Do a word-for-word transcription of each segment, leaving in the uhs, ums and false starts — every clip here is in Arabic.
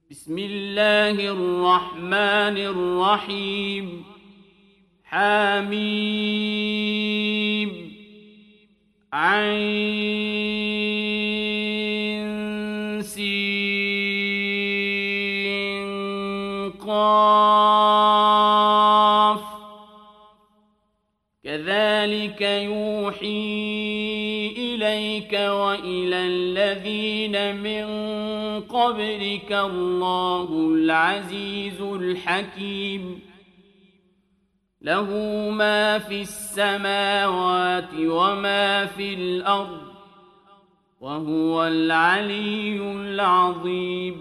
بسم الله الرحمن الرحيم حميم عين سين قاف كذلك يوحي إليك وإلى الذين من قبلك الله العزيز الحكيم له ما في السماوات وما في الأرض وهو العلي العظيم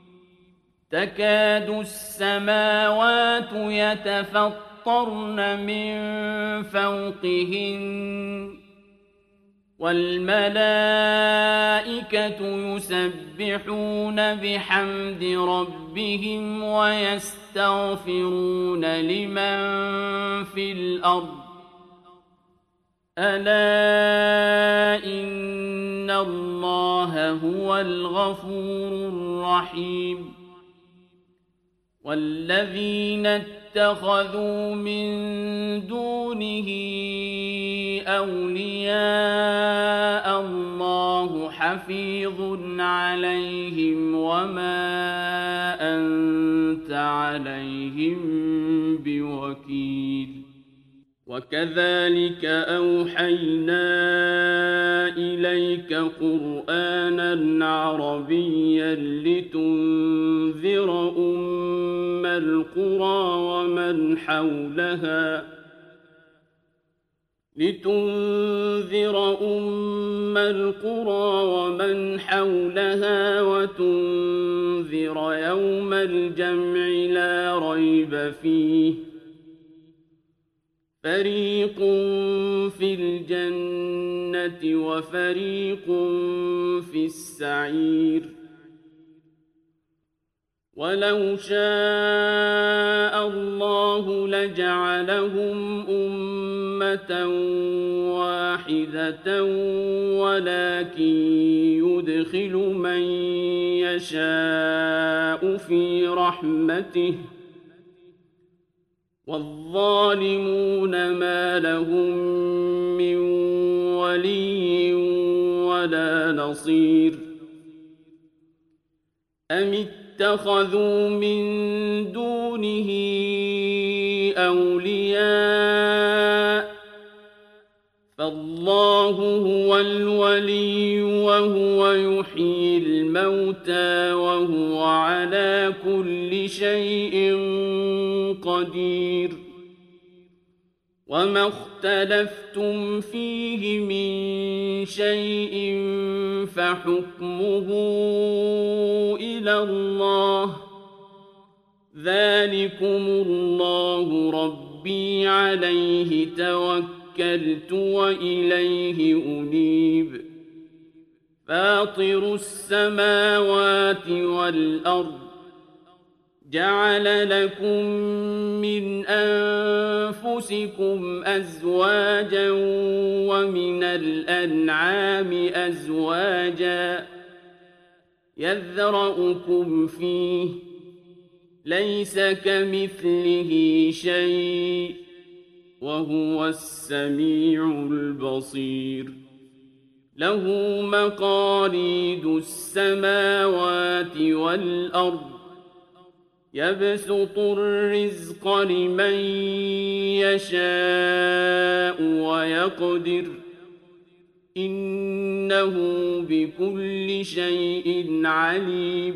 تكاد السماوات يتفطرن من فوقهن والملائكة يسبحون بحمد ربهم ويستغفرون لمن في الأرض ألا إن الله هو الغفور الرحيم والذين اتخذوا من دونه أولياء الله حفيظ عليهم وما أنت عليهم بوكيل وكذلك أوحينا إليك قرآنا عربيا لتنذر أم القرى ومن حولها لتنذر أم القرى ومن حولها وتنذر يوم الجمع لا ريب فيه فريق في الجنة وفريق في السعير ولو شاء الله لجعلهم أمة واحدة ولكن يدخل من يشاء في رحمته والظالمون ما لهم من ولي ولا نصير أم اتخذوا من دونه أولياء فالله هو الولي وهو يحيي الموتى وهو على كل شيء قدير وما اختلفتم فيه من شيء فحكمه إلى الله ذلكم الله ربي عليه توكلت وإليه أنيب فاطر السماوات والأرض جعل لكم من أنفسكم أزواجا ومن الأنعام أزواجا يذرأكم فيه ليس كمثله شيء وهو السميع البصير له مقاليد السماوات والأرض يبسط الرزق لمن يشاء ويقدر إنه بكل شيء عليم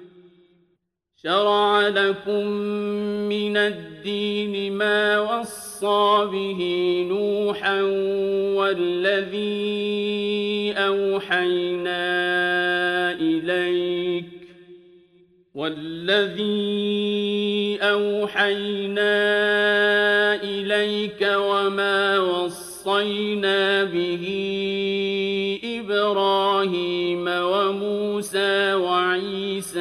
شرع لكم من الدين ما وصى به نوحا والذي أوحينا إليك والذي أوحينا إليك وما وصينا به إبراهيم وموسى وعيسى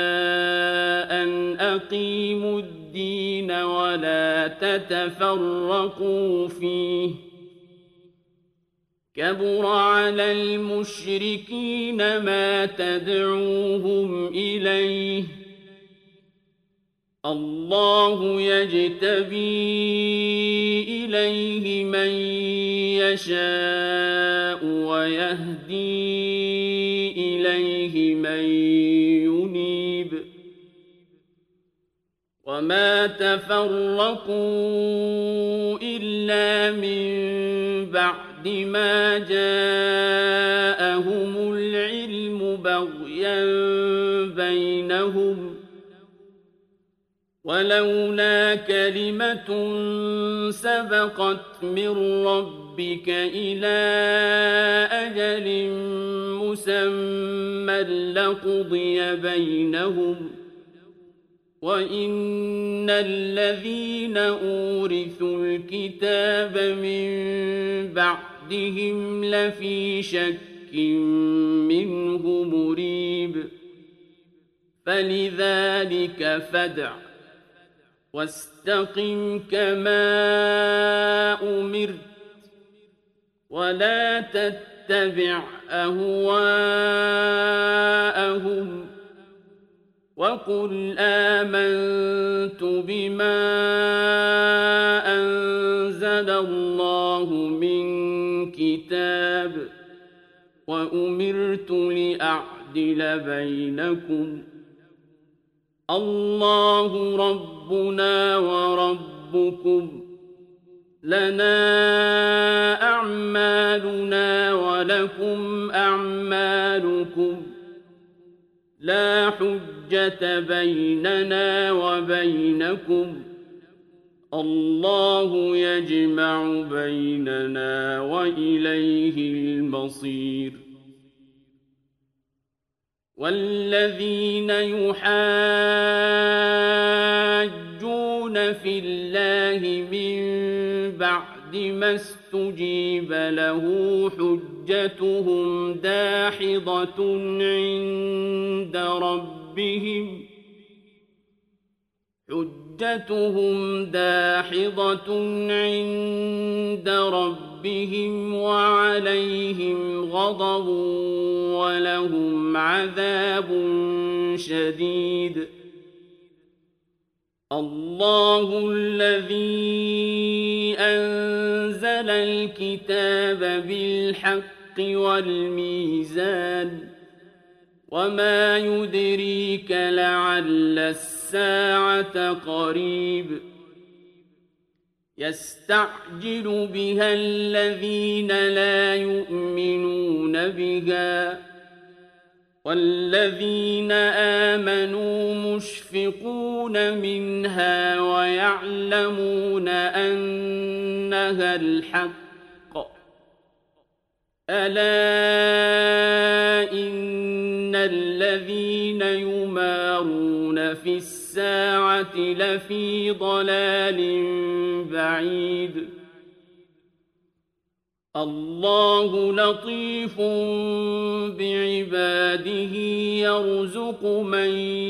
أن أقيموا الدين ولا تتفرقوا فيه كبر على المشركين ما تدعوهم إليه الله يجتبي إليه من يشاء ويهدي إليه من ينيب وما تفرقوا إلا من بعد ما جاءهم العلم بغيا بينهم ولولا كلمة سبقت من ربك إلى أجل مسمى لقضي بينهم وإن الذين أورثوا الكتاب من بعدهم لفي شك منه مريب فلذلك فادع واستقم كما أمرت ولا تتبع أهواءهم وقل آمنت بما أنزل الله من كتاب وأمرت لأعدل بينكم الله ربنا وربكم لنا أعمالنا ولكم أعمالكم لا حجة بيننا وبينكم الله يجمع بيننا وإليه المصير والذين يحاجون في الله من بعد ما استجيب له حجتهم داحضة عند ربهم حجتهم داحضة عند ربهم وعليهم غضب ولهم عذاب شديد الله الذي أنزل الكتاب بالحق والميزان وما يدريك لعل الساعة قريب يستعجل بها الذين لا يؤمنون بها والذين آمنوا مشفقون منها ويعلمون أنها الحق ألا إن الذين يمارون في الساعة لفي ضلال بعيد الله لطيف بعباده يرزق من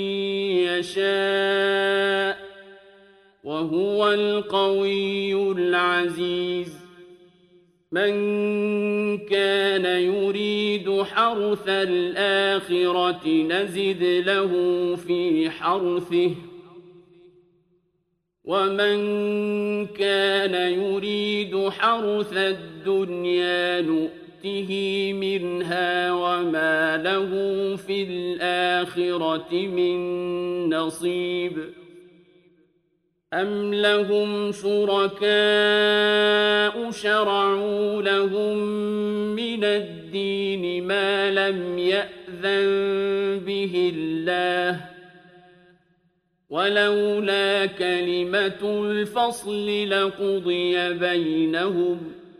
يشاء وهو القوي العزيز من كان يريد حرث الآخرة نزد له في حرثه ومن كان يريد حرث الدنيا نؤته منها وما له في الآخرة من نصيب أم لهم شركاء شرعوا لهم من الدين ما لم يأذن به الله ولولا كلمة الفصل لقضي بينهم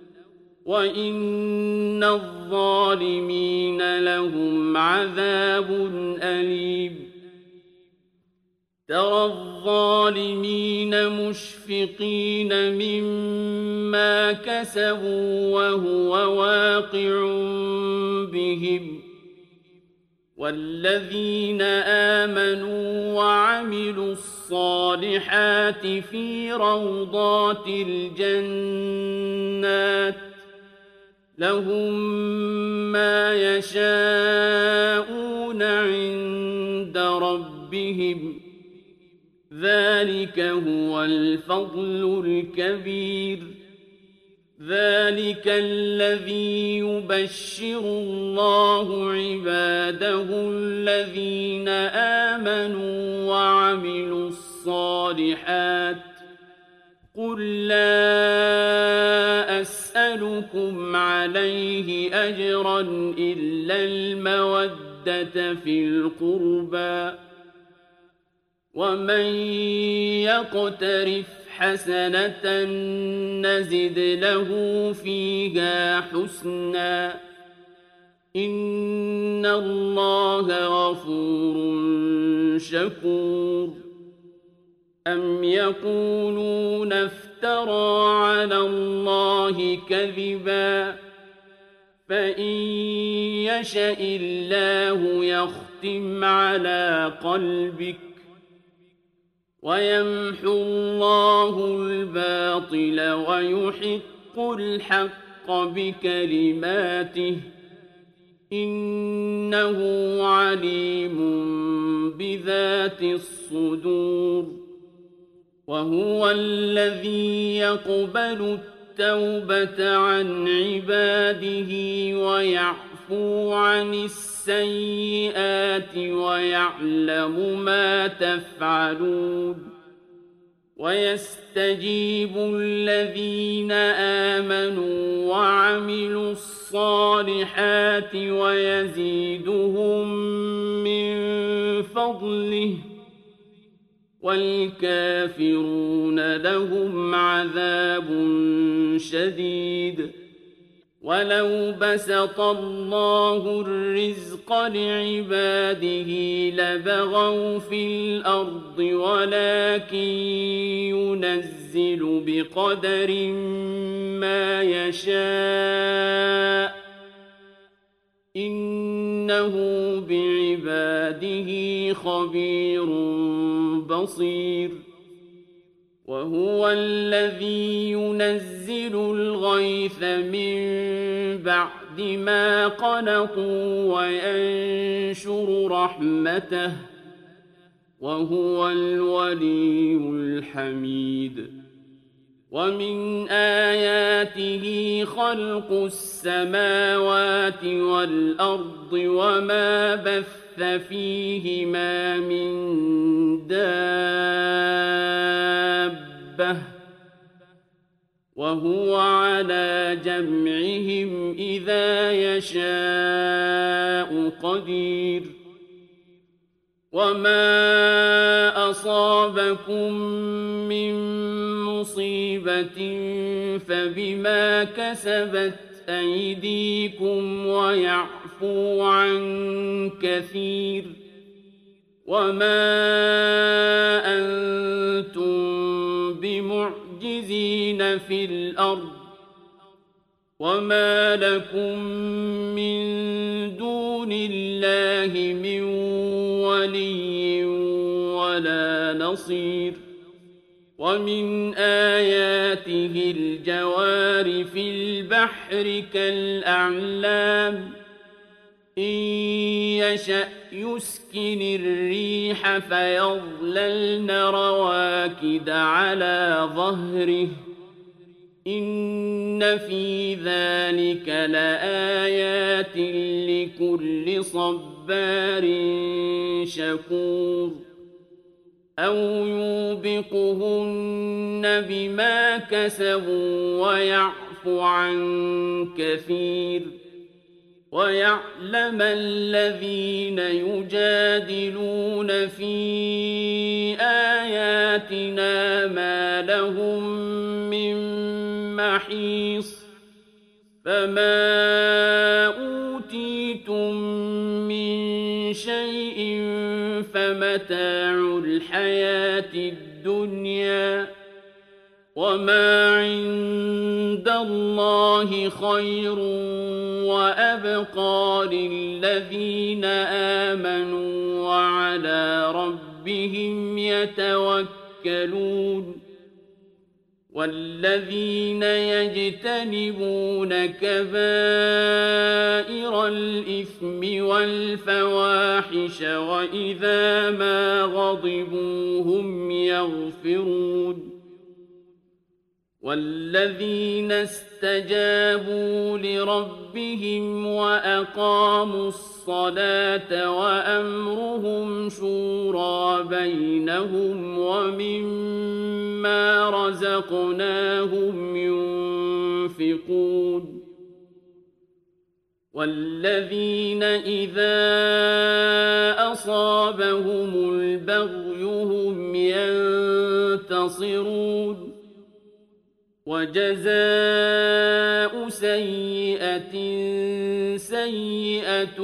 وإن الظالمين لهم عذاب أليم ترى الظالمين مشفقين مما كسبوا وهو واقع بهم والذين آمنوا وعملوا الصالحات في روضات الجنات لهم ما يشاءون عند ربهم ذلك هو الفضل الكبير ذلك الذي يبشر الله عباده الذين آمنوا وعملوا الصالحات قل لا أسألكم عليه أجرا إلا المودة في القربى ومن يقترف حسنة نزد له فيها حسنا إن الله غفور شكور أم يقولون افترى على الله كذبا فإن يشأ الله يختم على قلبك ويمحو الله الباطل ويحق الحق بكلماته إنه عليم بذات الصدور وهو الذي يقبل التوبة عن عباده ويعفو عن السيئات ويعلم ما تفعلون ويستجيب الذين آمنوا وعملوا الصالحات ويزيدهم من فضله والكافرون لهم عذاب شديد ولو بسط الله الرزق لعباده لبغوا في الأرض ولكن ينزل بقدر ما يشاء إنه بعباده خبير بصير وهو الذي ينزل الغيث من بعد ما قنطوا وينشر رحمته وهو الولي الحميد ومن آياته خلق السماوات والأرض وما بث فيهما من دابة وهو على جمعهم إذا يشاء قدير وما أصابكم من مصيبة فبما كسبت أيديكم ويعفو عن كثير وما أنتم بمعجزين في الأرض وما لكم من دون الله من ولي ولا نصير ومن آياته الجوار في البحر كالأعلام إن يشأ يسكن الريح فيظللن رواكد على ظهره إن في ذلك لآيات لكل صبار شكور أو يوبقهن بما كسبوا ويعفو عن كثير ويعلم الذين يجادلون في آياتنا ما لهم من محيص فما أوتيتم من شيء فمتاع الحياة الدنيا وما عند الله خير وأبقى للذين آمنوا وعلى ربهم يتوكلون والذين يجتنبون كبائر الإثم والفواحش وإذا ما غضبوا هم يغفرون والذين استجابوا لربهم وأقاموا الصلاة وأمرهم شورى بينهم ومما رزقناهم ينفقون والذين إذا أصابهم البغي هم ينتصرون وجزاء سيئة سيئة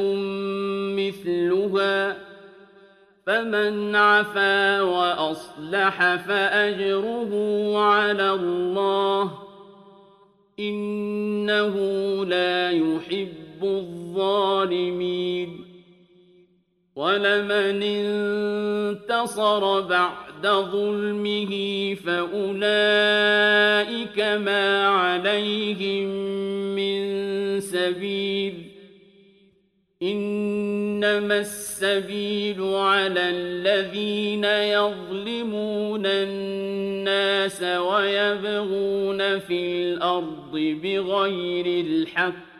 مثلها فمن عفا وأصلح فأجره على الله إنه لا يحب الظالمين ولمن انتصر بعد ظلمه فأولئك ما عليهم من سبيل إنما السبيل على الذين يظلمون الناس ويبغون في الأرض بغير الحق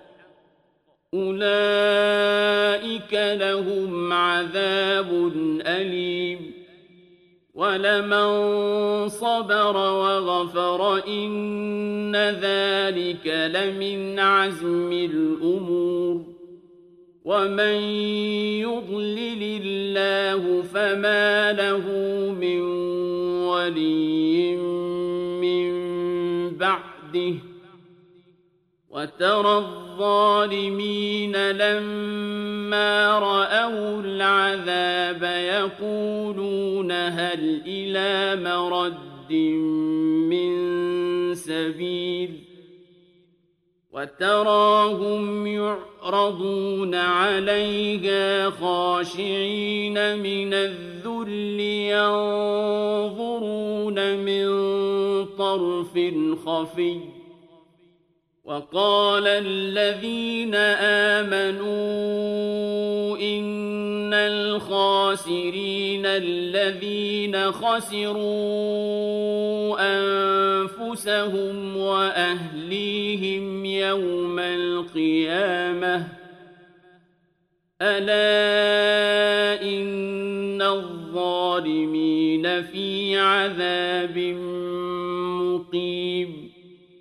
أولئك لهم عذاب أليم ولمن صبر وغفر إن ذلك لمن عزم الأمور ومن يضلل الله فما له من ولي من بعده وترى الظالمين لما رأوا العذاب يقولون هل إلى مرد من سبيل وتراهم يعرضون عليها خاشعين من الذل ينظرون من طرف خفي وقال الذين آمنوا إن الخاسرين الذين خسروا أنفسهم وأهليهم يوم القيامة ألا إن الظالمين في عذاب مقيم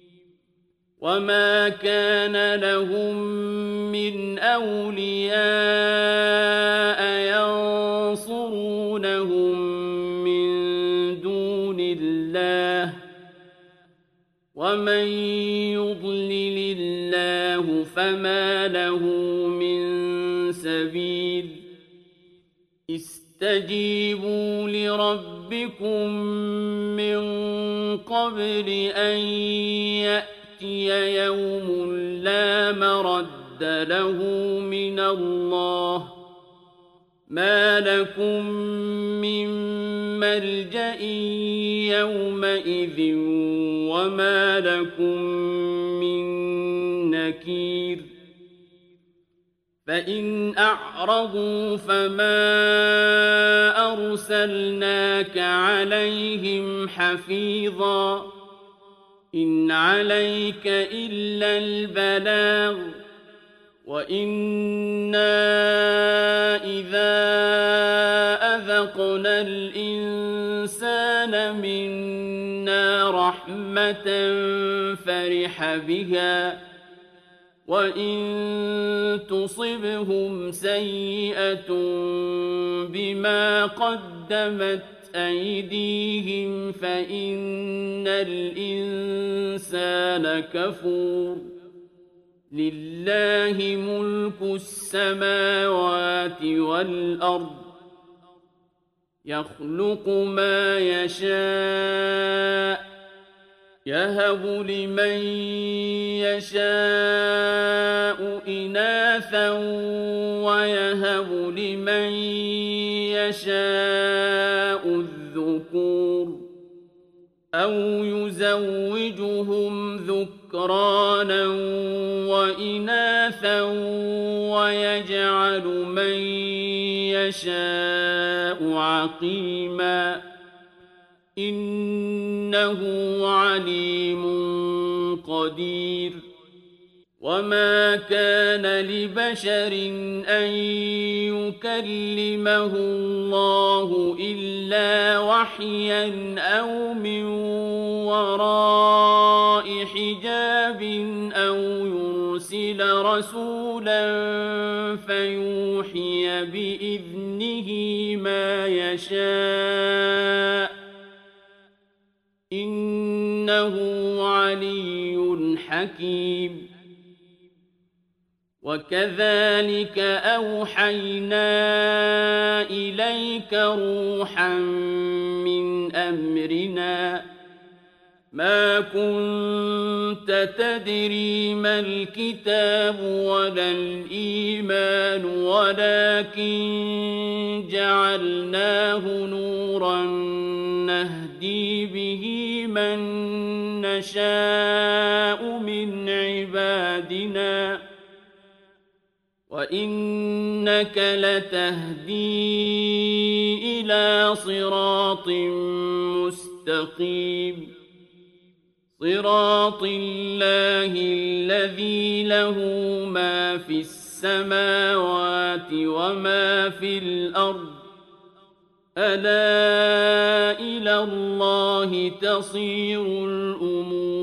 وما كان لهم من أولياء ينصرونهم من دون الله ومن يضلل الله فما له من سبيل استجيبوا لربكم من قبل أن يأتي يوم لا مرد له من الله ما لكم من ملجأ يومئذ وما لكم من نكير فإن أعرضوا فما أرسلناك عليهم حفيظا إن عليك إلا البلاغ وإنا إذا أذقنا الإنسان منا رحمة فرح بها وإن تصبهم سيئة بما قدمت أيديهم فإن الإنسان كفور لله ملك السماوات والأرض يخلق ما يشاء يهب لمن يشاء إناثا ويهب لمن يشاء الذكور أَوْ يُزَوِّجُهُمْ ذُكْرَانًا وَإِنَاثًا وَيَجْعَلُ مَن يَشَاءُ عَقِيمًا ۚ إِنَّهُ عَلِيمٌ قَدِيرٌ. وَمَا كَانَ لِبَشَرٍ أَن يُكَلِّمَهُ اللَّهُ إِلَّا وَحْيًا أَوْ مِن وَرَاءِ حِجَابٍ أَوْ يُرْسِلَ رَسُولًا فَيُوحِيَ بِإِذْنِهِ مَا يَشَاءُ ۚ إِنَّهُ عَلِيٌّ حَكِيمٌ. وَكَذَلِكَ أَوْحَيْنَا إِلَيْكَ رُوحًا مِّنْ أَمْرِنَا ۚ مَا كُنتَ تَدْرِي مَا الْكِتَابُ وَلَا الْإِيمَانُ وَلَٰكِن جَعَلْنَاهُ نُورًا نَّهْدِي بِهِ مَن نَّشَاءُ مِنْ عِبَادِنَا ۚ وَإِنَّكَ لَتَهْدِي إِلَىٰ صِرَاطٍ مُّسْتَقِيمٍ. صِرَاطِ اللَّهِ الَّذِي لَهُ مَا فِي السَّمَاوَاتِ وَمَا فِي الْأَرْضِ ۗ أَلَا إِلَى اللَّهِ تَصِيرُ الْأُمُورُ.